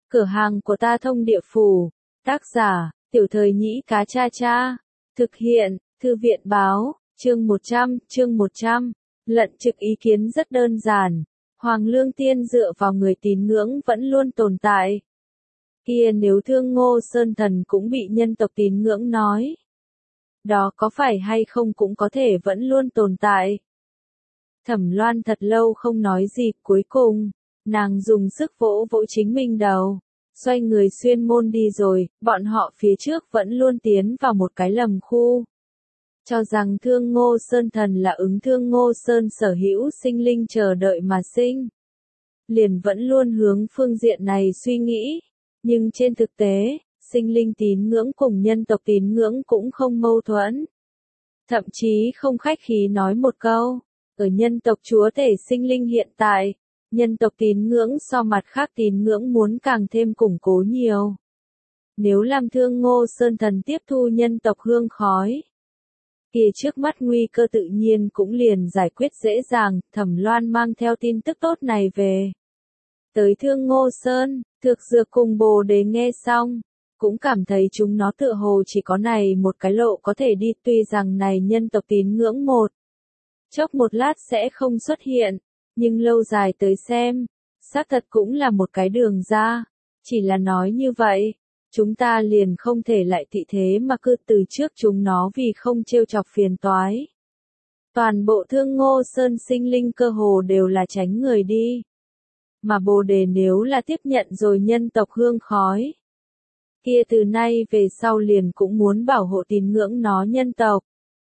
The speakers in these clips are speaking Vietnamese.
Cửa hàng của ta thông địa phủ. Tác giả, Tiểu Thời Nhĩ Cá Cha Cha. Thực hiện, Thư viện Báo, chương 100. Lận trực ý kiến rất đơn giản. Hoàng Lương Tiên dựa vào người tín ngưỡng vẫn luôn tồn tại. Kia nếu Thương Ngô Sơn Thần cũng bị nhân tộc tín ngưỡng nói. Đó có phải hay không cũng có thể vẫn luôn tồn tại. Thẩm Loan thật lâu không nói gì, cuối cùng, nàng dùng sức vỗ vỗ chính mình đầu, xoay người xuyên môn đi rồi, bọn họ phía trước vẫn luôn tiến vào một cái lầm khu. Cho rằng Thương Ngô Sơn Thần là ứng Thương Ngô Sơn sở hữu sinh linh chờ đợi mà sinh. Liền vẫn luôn hướng phương diện này suy nghĩ, nhưng trên thực tế, sinh linh tín ngưỡng cùng nhân tộc tín ngưỡng cũng không mâu thuẫn. Thậm chí không khách khí nói một câu, ở nhân tộc chúa tể sinh linh hiện tại, nhân tộc tín ngưỡng so mặt khác tín ngưỡng muốn càng thêm củng cố nhiều. Nếu làm Thương Ngô Sơn Thần tiếp thu nhân tộc hương khói, kia trước mắt nguy cơ tự nhiên cũng liền giải quyết dễ dàng. Thẩm Loan mang theo tin tức tốt này về. Tới Thương Ngô Sơn, Thực Dược cùng Bồ Đề nghe xong, cũng cảm thấy chúng nó tựa hồ chỉ có này một cái lộ có thể đi, tuy rằng này nhân tộc tín ngưỡng chốc một lát sẽ không xuất hiện, nhưng lâu dài tới xem, xác thật cũng là một cái đường ra. Chỉ là nói như vậy, chúng ta liền không thể lại thị thế mà cứ từ trước chúng nó vì không trêu chọc phiền toái. Toàn bộ Thương Ngô Sơn sinh linh cơ hồ đều là tránh người đi. Mà Bồ Đề nếu là tiếp nhận rồi nhân tộc hương khói, kia từ nay về sau liền cũng muốn bảo hộ tín ngưỡng nó nhân tộc.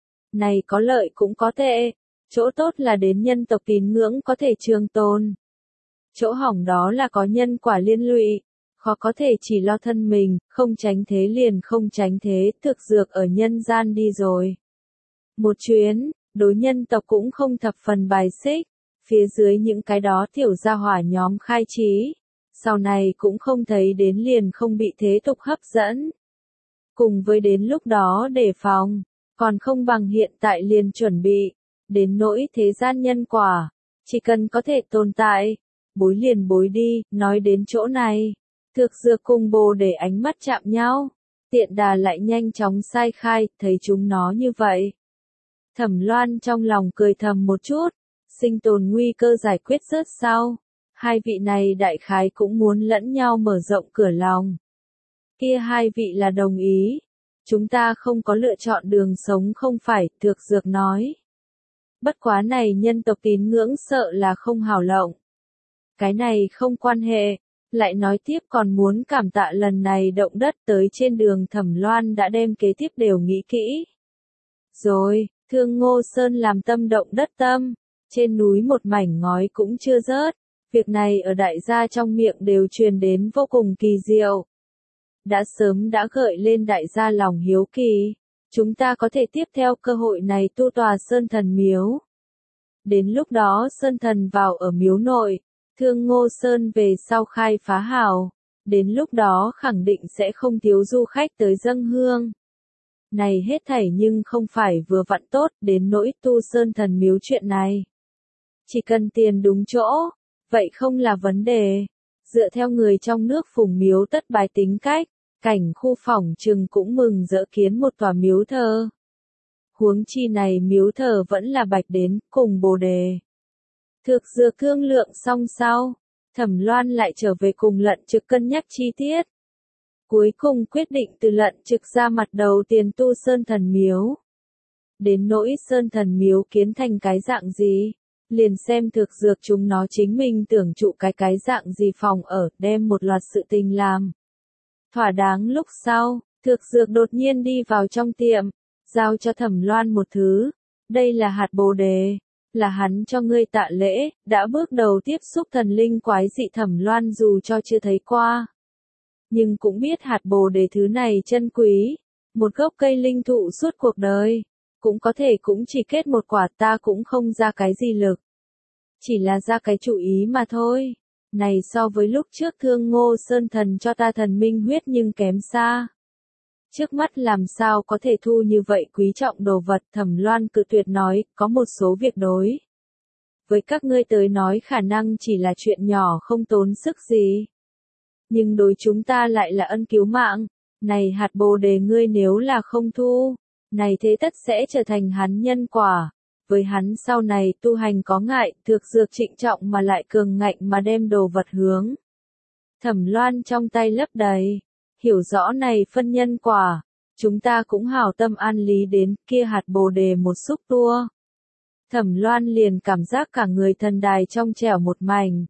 Này có lợi cũng có tệ, chỗ tốt là đến nhân tộc tín ngưỡng có thể trường tồn. Chỗ hỏng đó là có nhân quả liên lụy, khó có thể chỉ lo thân mình, không tránh thế liền không tránh thế. Thực Dược ở nhân gian đi rồi một chuyến, đối nhân tộc cũng không thập phần bài xích, phía dưới những cái đó tiểu gia hỏa nhóm khai trí, sau này cũng không thấy đến liền không bị thế tục hấp dẫn. Cùng với đến lúc đó đề phòng, còn không bằng hiện tại liền chuẩn bị. Đến nỗi thế gian nhân quả, chỉ cần có thể tồn tại, bối liền bối đi. Nói đến chỗ này, Thực Dược cùng Bồ Đề ánh mắt chạm nhau, Tiện Đà lại nhanh chóng sai khai, thấy chúng nó như vậy. Thẩm Loan trong lòng cười thầm một chút, sinh tồn nguy cơ giải quyết rớt sau, hai vị này đại khái cũng muốn lẫn nhau mở rộng cửa lòng. Kia hai vị là đồng ý, chúng ta không có lựa chọn đường sống không phải, Thực Dược nói. Bất quá này nhân tộc tín ngưỡng sợ là không hảo lộng. Cái này không quan hệ, lại nói tiếp còn muốn cảm tạ lần này động đất tới trên đường. Thẩm Loan đã đem kế tiếp đều nghĩ kỹ. Rồi, Thương Ngô Sơn làm tâm động đất tâm, trên núi một mảnh ngói cũng chưa rớt, việc này ở đại gia trong miệng đều truyền đến vô cùng kỳ diệu. Đã sớm đã gợi lên đại gia lòng hiếu kỳ. Chúng ta có thể tiếp theo cơ hội này tu tòa Sơn Thần Miếu. Đến lúc đó Sơn Thần vào ở miếu nội, Thương Ngô Sơn về sau khai phá hào, đến lúc đó khẳng định sẽ không thiếu du khách tới dâng hương. Này hết thảy nhưng không phải vừa vặn tốt, đến nỗi tu Sơn Thần Miếu chuyện này. Chỉ cần tiền đúng chỗ, vậy không là vấn đề. Dựa theo người trong nước phùng miếu tất bài tính cách, cảnh khu phỏng chừng cũng mừng rỡ kiến một tòa miếu thờ. Huống chi này miếu thờ vẫn là Bạch đến, cùng Bồ Đề. Thực Dược thương lượng xong sau, Thẩm Loan lại trở về cùng Lận Trực cân nhắc chi tiết. Cuối cùng quyết định từ Lận Trực ra mặt đầu tiền tu Sơn Thần Miếu. Đến nỗi Sơn Thần Miếu kiến thành cái dạng gì, liền xem Thực Dược chúng nó chính mình tưởng trụ cái dạng gì phòng ở, đem một loạt sự tình làm. Thỏa đáng lúc sau, Thực Dược đột nhiên đi vào trong tiệm, giao cho Thẩm Loan một thứ. Đây là hạt Bồ Đề, là hắn cho ngươi tạ lễ. Đã bước đầu tiếp xúc thần linh quái dị Thẩm Loan dù cho chưa thấy qua, nhưng cũng biết hạt Bồ Đề thứ này chân quý. Một gốc cây linh thụ suốt cuộc đời, cũng có thể cũng chỉ kết một quả, ta cũng không ra cái gì lực. Chỉ là ra cái chủ ý mà thôi. Này so với lúc trước Thương Ngô Sơn Thần cho ta thần minh huyết nhưng kém xa. Trước mắt làm sao có thể thu như vậy quý trọng đồ vật. Thẩm Loan cự tuyệt nói, có một số việc đối với các ngươi tới nói khả năng chỉ là chuyện nhỏ không tốn sức gì. nhưng đối chúng ta lại là ân cứu mạng. Này hạt bồ đề ngươi nếu là không thu, này thế tất sẽ trở thành hắn nhân quả. Với hắn sau này tu hành có ngại, thực dược trịnh trọng mà lại cường ngạnh mà đem đồ vật hướng. Thẩm Loan trong tay lấp đầy, hiểu rõ này phân nhân quả, chúng ta cũng hảo tâm an lý đến kia hạt bồ đề một xúc tua. Thẩm Loan liền cảm giác cả người thần đài trong trẻo một mảnh.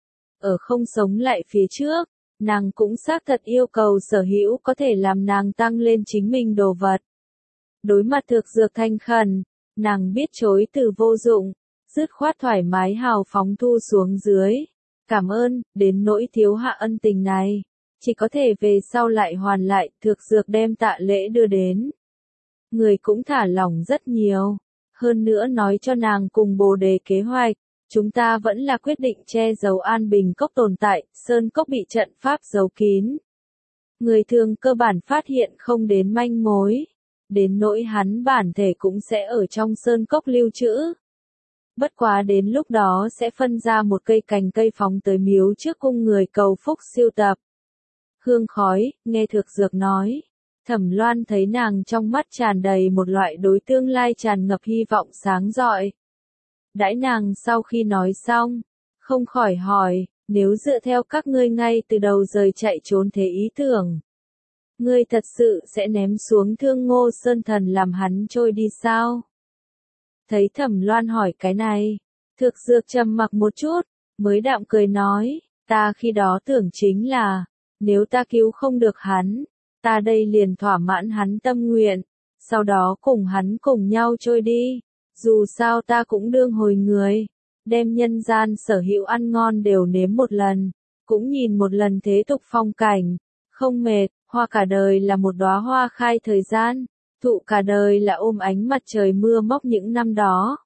Ở không sống lại phía trước, nàng cũng xác thật yêu cầu sở hữu có thể làm nàng tăng lên chính mình đồ vật. Đối mặt thực dược thanh khẩn, nàng biết chối từ vô dụng, dứt khoát thoải mái hào phóng thu xuống dưới. Cảm ơn, đến nỗi thiếu hạ ân tình này, chỉ có thể về sau lại hoàn lại, thực dược đem tạ lễ đưa đến. Người cũng thả lỏng rất nhiều, hơn nữa nói cho nàng cùng bồ đề kế hoạch, chúng ta vẫn là quyết định che giấu An Bình Cốc tồn tại, Sơn Cốc bị trận pháp giấu kín. Người thường cơ bản phát hiện không đến manh mối, đến nỗi hắn bản thể cũng sẽ ở trong Sơn Cốc lưu trữ. Bất quá đến lúc đó sẽ phân ra một cây cành cây phóng tới miếu trước cung người cầu phúc siêu tập. Hương khói, nghe thực dược nói. Thẩm Loan thấy nàng trong mắt tràn đầy một loại đối tương lai tràn ngập hy vọng sáng rọi. Đãi nàng sau khi nói xong, không khỏi hỏi, nếu dựa theo các ngươi ngay từ đầu rời chạy trốn thế ý tưởng, ngươi thật sự sẽ ném xuống Thương Ngô Sơn Thần làm hắn trôi đi sao? Thấy Thẩm Loan hỏi cái này, thực dược trầm mặc một chút, mới đạm cười nói, ta khi đó tưởng chính là, nếu ta cứu không được hắn, ta đây liền thỏa mãn hắn tâm nguyện, sau đó cùng hắn cùng nhau trôi đi, dù sao ta cũng đương hồi người, đem nhân gian sở hữu ăn ngon đều nếm một lần, cũng nhìn một lần thế tục phong cảnh, không mệt, hoa cả đời là một đóa hoa khai thời gian. Thụ cả đời là ôm ánh mặt trời mưa móc những năm đó.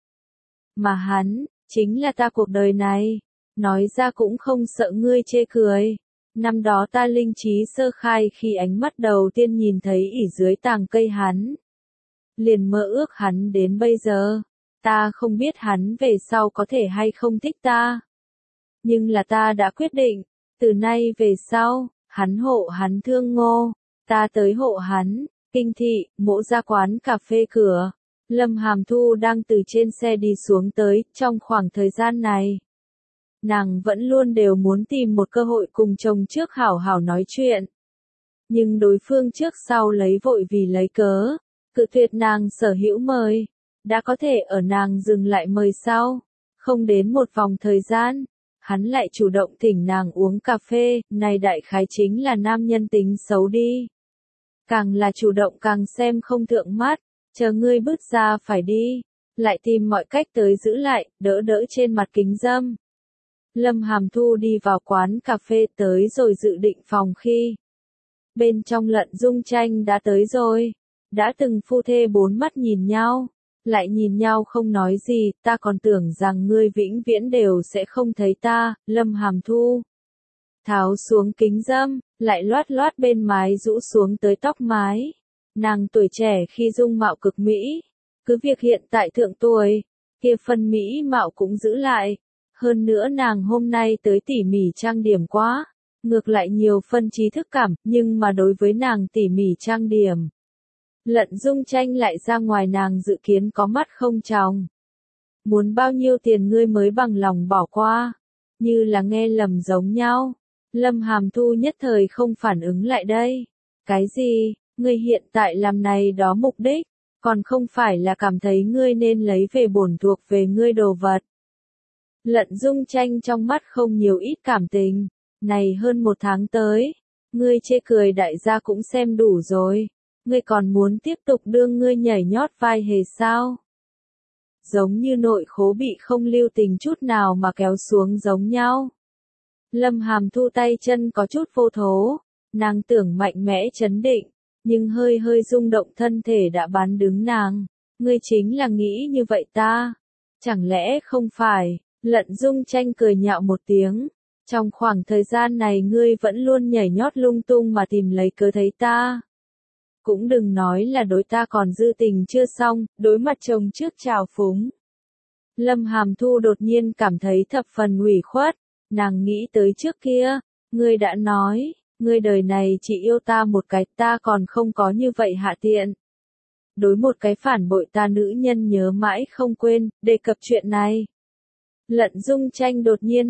Mà hắn, chính là ta cuộc đời này. Nói ra cũng không sợ ngươi chê cười. Năm đó ta linh trí sơ khai khi ánh mắt đầu tiên nhìn thấy ỉ dưới tàng cây hắn. Liền mơ ước hắn đến bây giờ. Ta không biết hắn về sau có thể hay không thích ta. Nhưng là ta đã quyết định, từ nay về sau, hắn hộ hắn Thương Ngô, ta tới hộ hắn. Kinh thị, mộ ra quán cà phê cửa. Lâm Hàm Thu đang từ trên xe đi xuống tới, trong khoảng thời gian này. Nàng vẫn luôn đều muốn tìm một cơ hội cùng chồng trước hảo hảo nói chuyện. Nhưng đối phương trước sau lấy vội vì lấy cớ, cự tuyệt nàng sở hữu mời. Đã có thể ở nàng dừng lại mời sau. Không đến một vòng thời gian, hắn lại chủ động thỉnh nàng uống cà phê, này đại khái chính là nam nhân tính xấu đi. Càng là chủ động càng xem không thượng mắt, chờ ngươi bước ra phải đi, lại tìm mọi cách tới giữ lại, đỡ đỡ trên mặt kính dâm. Lâm Hàm Thu đi vào quán cà phê tới rồi dự định phòng khi. Bên trong Lận Dung Tranh đã tới rồi, đã từng phu thê bốn mắt nhìn nhau, lại nhìn nhau không nói gì, ta còn tưởng rằng ngươi vĩnh viễn đều sẽ không thấy ta, Lâm Hàm Thu. Tháo xuống kính dâm, lại loát loát bên mái rũ xuống tới tóc mái. Nàng tuổi trẻ khi dung mạo cực mỹ, cứ việc hiện tại thượng tuổi, kia phần mỹ mạo cũng giữ lại. Hơn nữa nàng hôm nay tới tỉ mỉ trang điểm quá, ngược lại nhiều phân trí thức cảm, nhưng mà đối với nàng tỉ mỉ trang điểm. Lận Dung Tranh lại ra ngoài nàng dự kiến có mắt không tròng. Muốn bao nhiêu tiền ngươi mới bằng lòng bỏ qua, như là nghe lầm giống nhau. Lâm Hàm Thu nhất thời không phản ứng lại đây. Cái gì, ngươi hiện tại làm này đó mục đích, còn không phải là cảm thấy ngươi nên lấy về bổn thuộc về ngươi đồ vật. Lận Dung Tranh trong mắt không nhiều ít cảm tình, này hơn một tháng tới, ngươi chê cười đại gia cũng xem đủ rồi, ngươi còn muốn tiếp tục đương ngươi nhảy nhót vai hề sao? Giống như nội khố bị không lưu tình chút nào mà kéo xuống giống nhau. Lâm Hàm Thu tay chân có chút vô thố, nàng tưởng mạnh mẽ chấn định, nhưng hơi hơi rung động thân thể đã bán đứng nàng. Ngươi chính là nghĩ như vậy ta? Chẳng lẽ không phải? Lận Dung Tranh cười nhạo một tiếng. Trong khoảng thời gian này ngươi vẫn luôn nhảy nhót lung tung mà tìm lấy cớ thấy ta. Cũng đừng nói là đối ta còn dư tình chưa xong, đối mặt chồng trước trào phúng. Lâm Hàm Thu đột nhiên cảm thấy thập phần ủy khuất. Nàng nghĩ tới trước kia, Ngươi đã nói, ngươi đời này chỉ yêu ta một cái, ta còn không có như vậy hạ tiện. Đối một cái phản bội ta nữ nhân nhớ mãi không quên, đề cập chuyện này. Lận Dung Tranh đột nhiên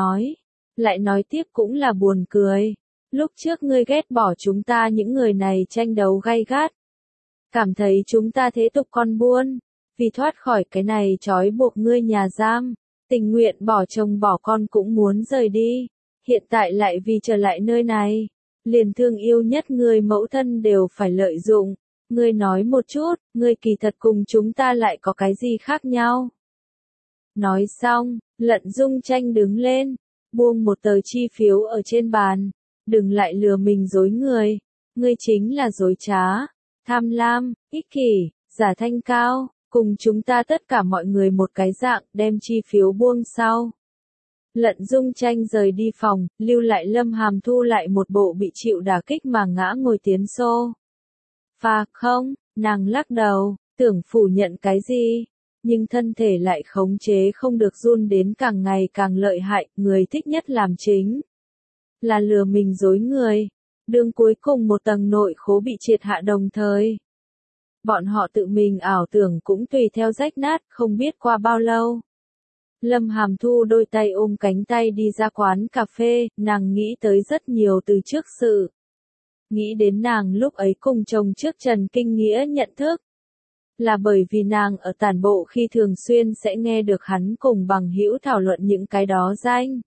lại nói tiếp cũng là buồn cười. Lúc trước ngươi ghét bỏ chúng ta những người này tranh đấu gay gắt. Cảm thấy chúng ta thế tục con buôn, vì thoát khỏi cái này trói buộc ngươi nhà giam, tình nguyện bỏ chồng bỏ con cũng muốn rời đi. Hiện tại lại vì trở lại nơi này, liền thương yêu nhất người mẫu thân đều phải lợi dụng. Ngươi nói một chút, ngươi kỳ thật cùng chúng ta lại có cái gì khác nhau? Nói xong, Lận Dung Tranh đứng lên, buông một tờ chi phiếu ở trên bàn. Đừng lại lừa mình dối người. Ngươi chính là dối trá, tham lam, ích kỷ, giả thanh cao, cùng chúng ta tất cả mọi người một cái dạng, đem chi phiếu buông sau. Lận Dung Tranh rời đi phòng, lưu lại Lâm Hàm Thu lại một bộ bị chịu đả kích mà ngã ngồi tiến xô. Phà không, nàng lắc đầu, tưởng phủ nhận cái gì, nhưng thân thể lại khống chế không được run đến càng ngày càng lợi hại, người thích nhất làm chính là lừa mình dối người. Đường cuối cùng một tầng nội khố bị triệt hạ đồng thời. Bọn họ tự mình ảo tưởng cũng tùy theo rách nát, không biết qua bao lâu. Lâm Hàm Thu đôi tay ôm cánh tay đi ra quán cà phê, nàng nghĩ tới rất nhiều từ trước sự. Nghĩ đến nàng lúc ấy cùng chồng trước Trần Kinh Nghĩa nhận thức. Là bởi vì nàng ở tản bộ khi thường xuyên sẽ nghe được hắn cùng bằng hữu thảo luận những cái đó danh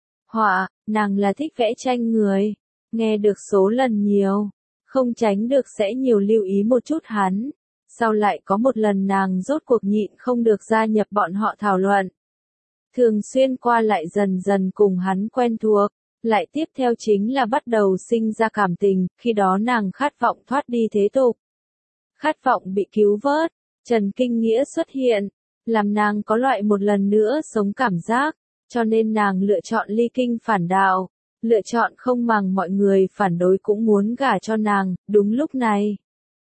họa, nàng là thích vẽ tranh người, nghe được số lần nhiều, không tránh được sẽ nhiều lưu ý một chút hắn. Sau lại có một lần nàng rốt cuộc nhịn không được gia nhập bọn họ thảo luận. Thường xuyên qua lại dần dần cùng hắn quen thuộc, lại tiếp theo chính là bắt đầu sinh ra cảm tình, khi đó nàng khát vọng thoát đi thế tục. Khát vọng bị cứu vớt, Trần Kinh Nghĩa xuất hiện, làm nàng có loại một lần nữa sống cảm giác, cho nên nàng lựa chọn ly kinh phản đạo, lựa chọn không màng mọi người phản đối cũng muốn gả cho nàng. Đúng lúc này,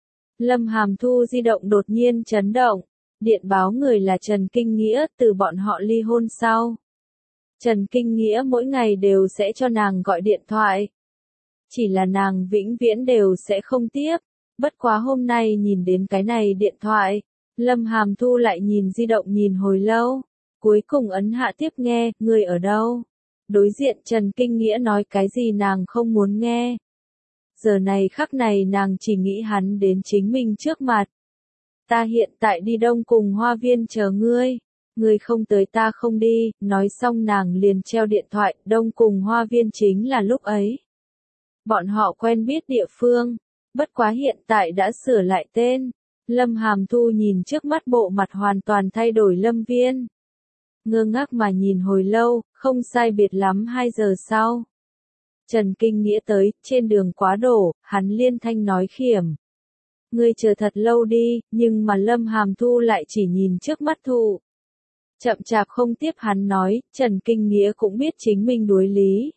Lâm Hàm Thu di động đột nhiên chấn động, điện báo người là Trần Kinh Nghĩa, từ bọn họ ly hôn sau. Trần Kinh Nghĩa mỗi ngày đều sẽ cho nàng gọi điện thoại. Chỉ là nàng vĩnh viễn đều sẽ không tiếp. Bất quá hôm nay nhìn đến cái này điện thoại, Lâm Hàm Thu lại nhìn di động nhìn hồi lâu. Cuối cùng ấn hạ tiếp nghe, người ở đâu? Đối diện Trần Kinh Nghĩa nói cái gì nàng không muốn nghe. Giờ này khắc này nàng chỉ nghĩ hắn đến chính mình trước mặt. Ta hiện tại đi Đông Cùng Hoa Viên chờ ngươi. Ngươi không tới ta không đi, nói xong nàng liền treo điện thoại. Đông Cùng Hoa Viên chính là lúc ấy. Bọn họ quen biết địa phương, bất quá hiện tại đã sửa lại tên. Lâm Hàm Thu nhìn trước mắt bộ mặt hoàn toàn thay đổi Lâm Viên. Ngơ ngác mà nhìn hồi lâu, không sai biệt lắm 2 giờ sau. Trần Kinh Nghĩa tới, trên đường quá đổ, hắn liên thanh nói khiểm. Ngươi chờ thật lâu đi, nhưng mà Lâm Hàm Thu lại chỉ nhìn trước mắt thụ. Chậm chạp không tiếp hắn nói, Trần Kinh Nghĩa cũng biết chính mình đối lý.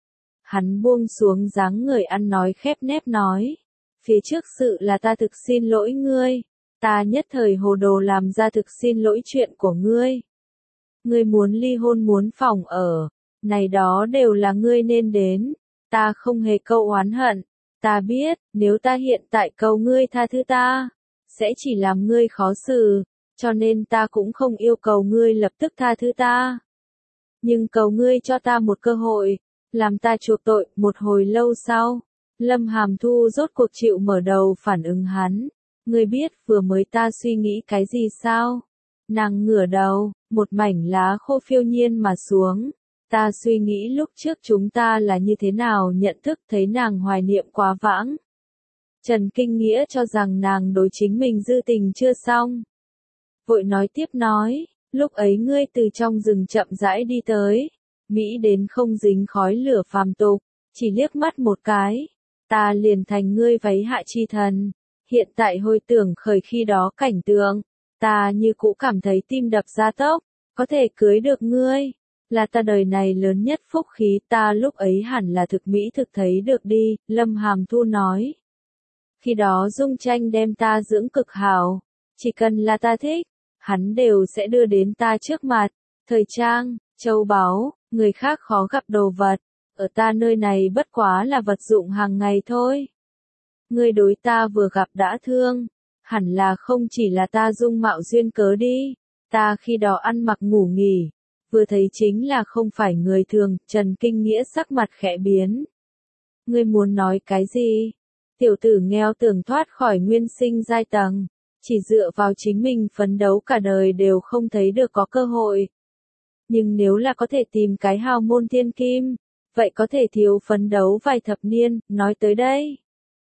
Hắn buông xuống dáng người ăn nói khép nép nói. Phía trước sự là ta thực xin lỗi ngươi. Ta nhất thời hồ đồ làm ra thực xin lỗi chuyện của ngươi. Ngươi muốn ly hôn muốn phòng ở. Này đó đều là ngươi nên đến. Ta không hề câu oán hận. Ta biết, nếu ta hiện tại cầu ngươi tha thứ ta, sẽ chỉ làm ngươi khó xử. Cho nên ta cũng không yêu cầu ngươi lập tức tha thứ ta. Nhưng cầu ngươi cho ta một cơ hội, làm ta chuộc tội. Một hồi lâu sau, Lâm Hàm Thu rốt cuộc chịu mở đầu phản ứng hắn. Ngươi biết vừa mới ta suy nghĩ cái gì sao? Nàng ngửa đầu, một mảnh lá khô phiêu nhiên mà xuống. Ta suy nghĩ lúc trước chúng ta là như thế nào nhận thức thấy nàng hoài niệm quá vãng. Trần Kinh Nghĩa cho rằng nàng đối chính mình dư tình chưa xong. Vội nói tiếp nói, lúc ấy ngươi từ trong rừng chậm rãi đi tới. Mỹ đến không dính khói lửa phàm tục, chỉ liếc mắt một cái. Ta liền thành ngươi váy hạ chi thần. Hiện tại hồi tưởng khởi khi đó cảnh tượng, ta như cũ cảm thấy tim đập ra tốc, có thể cưới được ngươi. Là ta đời này lớn nhất phúc khí, ta lúc ấy hẳn là thực mỹ thực thấy được đi, Lâm Hàm Thu nói. Khi đó Dung Tranh đem ta dưỡng cực hảo, chỉ cần là ta thích, hắn đều sẽ đưa đến ta trước mặt. Thời trang, châu báu, người khác khó gặp đồ vật, ở ta nơi này bất quá là vật dụng hàng ngày thôi. Ngươi đối ta vừa gặp đã thương, hẳn là không chỉ là ta dung mạo duyên cớ đi, ta khi đó ăn mặc ngủ nghỉ, vừa thấy chính là không phải người thường, Trần Kinh Nghĩa sắc mặt khẽ biến. Ngươi muốn nói cái gì? Tiểu tử nghèo tưởng thoát khỏi nguyên sinh giai tầng, chỉ dựa vào chính mình phấn đấu cả đời đều không thấy được có cơ hội. Nhưng nếu là có thể tìm cái hào môn thiên kim, vậy có thể thiếu phấn đấu vài thập niên, nói tới đây.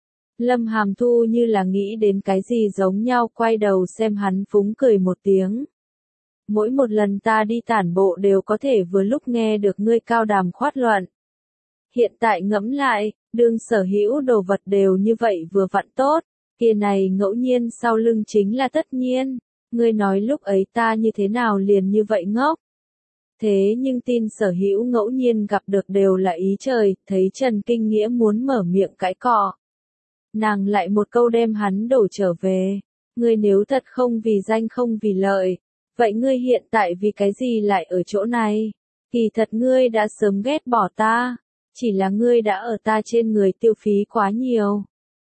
Lâm Hàm Thu như là nghĩ đến cái gì giống nhau, quay đầu xem hắn phúng cười một tiếng. Mỗi một lần ta đi tản bộ đều có thể vừa lúc nghe được ngươi cao đàm khoát luận. Hiện tại ngẫm lại, đương sở hữu đồ vật đều như vậy vừa vặn tốt, kia này ngẫu nhiên sau lưng chính là tất nhiên. Ngươi nói lúc ấy ta như thế nào liền như vậy ngốc. Thế nhưng tin sở hữu ngẫu nhiên gặp được đều là ý trời, thấy Trần Kinh Nghĩa muốn mở miệng cãi cọ. Nàng lại một câu đem hắn đổ trở về. Ngươi nếu thật không vì danh không vì lợi, vậy ngươi hiện tại vì cái gì lại ở chỗ này? Kỳ thật ngươi đã sớm ghét bỏ ta, chỉ là ngươi đã ở ta trên người tiêu phí quá nhiều.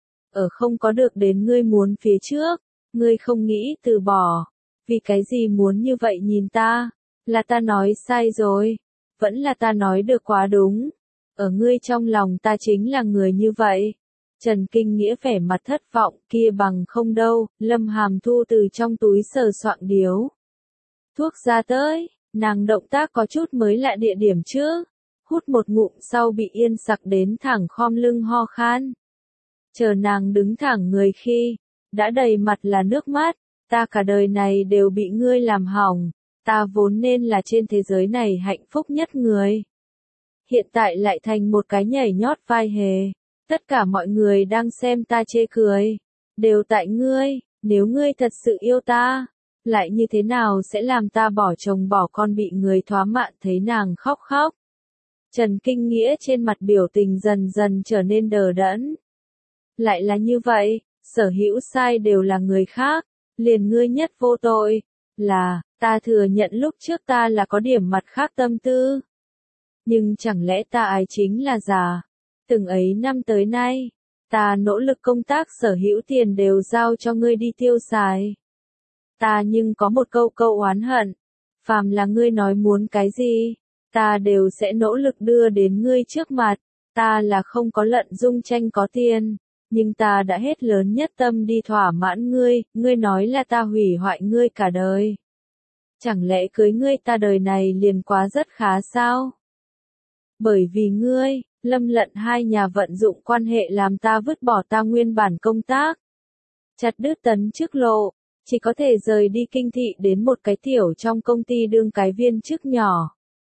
Ở không có được đến ngươi muốn phía trước, ngươi không nghĩ từ bỏ. Vì cái gì muốn như vậy nhìn ta? Là ta nói sai rồi, vẫn là ta nói được quá đúng. Ở ngươi trong lòng ta chính là người như vậy. Trần Kinh Nghĩa vẻ mặt thất vọng, kia bằng không đâu. Lâm Hàm Thu từ trong túi sờ soạng điếu thuốc ra tới, nàng động tác có chút mới lạ địa điểm chứ. Hút một ngụm sau bị yên sặc đến thẳng khom lưng ho khan. Chờ nàng đứng thẳng người khi, đã đầy mặt là nước mắt. Ta cả đời này đều bị ngươi làm hỏng. Ta vốn nên là trên thế giới này hạnh phúc nhất người. Hiện tại lại thành một cái nhảy nhót vai hề. Tất cả mọi người đang xem ta chê cười. Đều tại ngươi, nếu ngươi thật sự yêu ta, lại như thế nào sẽ làm ta bỏ chồng bỏ con bị người thoá mạn, thấy nàng khóc khóc. Trần Kinh Nghĩa trên mặt biểu tình dần dần trở nên đờ đẫn. Lại là như vậy, sở hữu sai đều là người khác, liền ngươi nhất vô tội. Là, ta thừa nhận lúc trước ta là có điểm mặt khác tâm tư. Nhưng chẳng lẽ ta ái chính là giả? Từng ấy năm tới nay, ta nỗ lực công tác sở hữu tiền đều giao cho ngươi đi tiêu xài. Ta nhưng có một câu oán hận. Phàm là ngươi nói muốn cái gì, ta đều sẽ nỗ lực đưa đến ngươi trước mặt. Ta là không có lận dung tranh có tiền, nhưng ta đã hết lớn nhất tâm đi thỏa mãn ngươi. Ngươi nói là ta hủy hoại ngươi cả đời. Chẳng lẽ cưới ngươi ta đời này liền quá rất khá sao? Bởi vì ngươi, Lâm Lận hai nhà vận dụng quan hệ làm ta vứt bỏ ta nguyên bản công tác. Chặt đứt tấn chức lộ, chỉ có thể rời đi kinh thị đến một cái tiểu trong công ty đương cái viên chức nhỏ.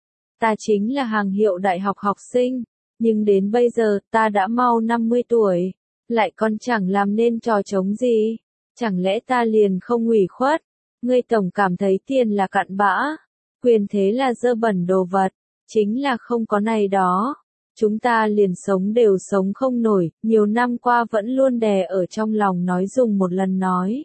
Ta chính là hàng hiệu đại học học sinh, nhưng đến bây giờ ta đã mau 50 tuổi, lại còn chẳng làm nên trò trống gì. Chẳng lẽ ta liền không ủy khuất? Ngươi tổng cảm thấy tiền là cặn bã, quyền thế là dơ bẩn đồ vật, chính là không có này đó. Chúng ta liền sống đều sống không nổi, nhiều năm qua vẫn luôn đè ở trong lòng nói dùng một lần nói.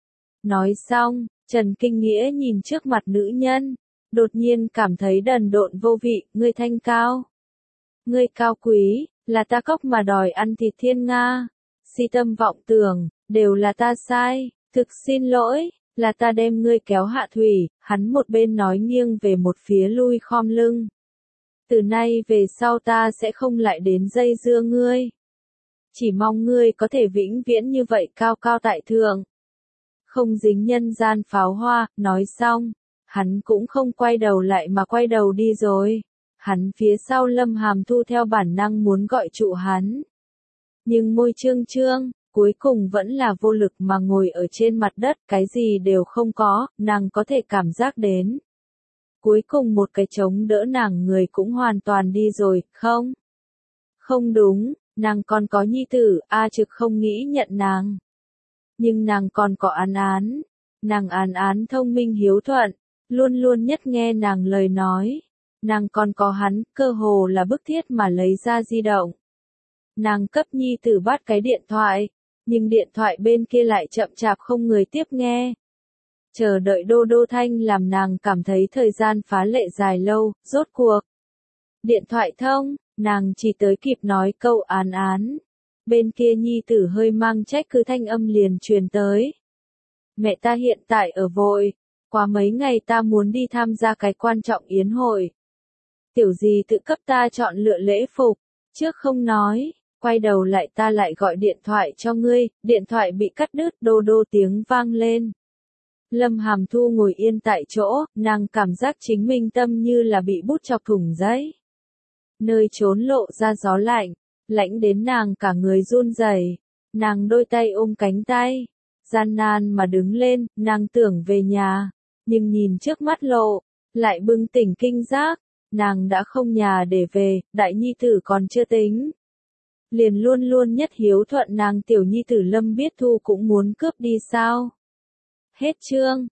Nói xong, Trần Kinh Nghĩa nhìn trước mặt nữ nhân, đột nhiên cảm thấy đần độn vô vị. Ngươi thanh cao, ngươi cao quý, là ta cóc mà đòi ăn thịt thiên nga, si tâm vọng tưởng, đều là ta sai, thực xin lỗi, là ta đem ngươi kéo hạ thủy. Hắn một bên nói nghiêng về một phía lui khom lưng. Từ nay về sau ta sẽ không lại đến dây dưa ngươi. Chỉ mong ngươi có thể vĩnh viễn như vậy cao cao tại thượng. Không dính nhân gian pháo hoa. Nói xong, hắn cũng không quay đầu lại mà quay đầu đi rồi. Hắn phía sau Lâm Hàm Thu theo bản năng muốn gọi trụ hắn. Nhưng môi trương trương, cuối cùng vẫn là vô lực mà ngồi ở trên mặt đất, cái gì đều không có, nàng có thể cảm giác đến. Cuối cùng một cái chống đỡ nàng người cũng hoàn toàn đi rồi, không? Không đúng, nàng còn có nhi tử, A Trực không nghĩ nhận nàng. Nhưng nàng còn có Án Án. Nàng Án Án thông minh hiếu thuận, luôn luôn nhất nghe nàng lời nói. Nàng còn có hắn, cơ hồ là bức thiết mà lấy ra di động. Nàng cấp nhi tử bắt cái điện thoại, nhưng điện thoại bên kia lại chậm chạp không người tiếp nghe. Chờ đợi đô đô thanh làm nàng cảm thấy thời gian phá lệ dài lâu, rốt cuộc. Điện thoại thông, Nàng chỉ tới kịp nói câu án án. Bên kia nhi tử hơi mang trách cứ thanh âm liền truyền tới. Mẹ ta hiện tại ở vội, qua mấy ngày ta muốn đi tham gia cái quan trọng yến hội. Tiểu gì tự cấp ta chọn lựa lễ phục, trước không nói, quay đầu lại ta lại gọi điện thoại cho ngươi, điện thoại bị cắt đứt đô đô tiếng vang lên. Lâm Hàm Thu ngồi yên tại chỗ, nàng cảm giác chính mình tâm như là bị bút chọc thủng giấy. Nơi trốn lộ ra gió lạnh, lạnh đến nàng cả người run rẩy. Nàng đôi tay ôm cánh tay, gian nan mà đứng lên, nàng tưởng về nhà, nhưng nhìn trước mắt lộ, lại bừng tỉnh kinh giác, nàng đã không nhà để về, đại nhi tử còn chưa tính. Liền luôn luôn nhất hiếu thuận nàng tiểu nhi tử Lâm Biết Thu cũng muốn cướp đi sao? Hết chương.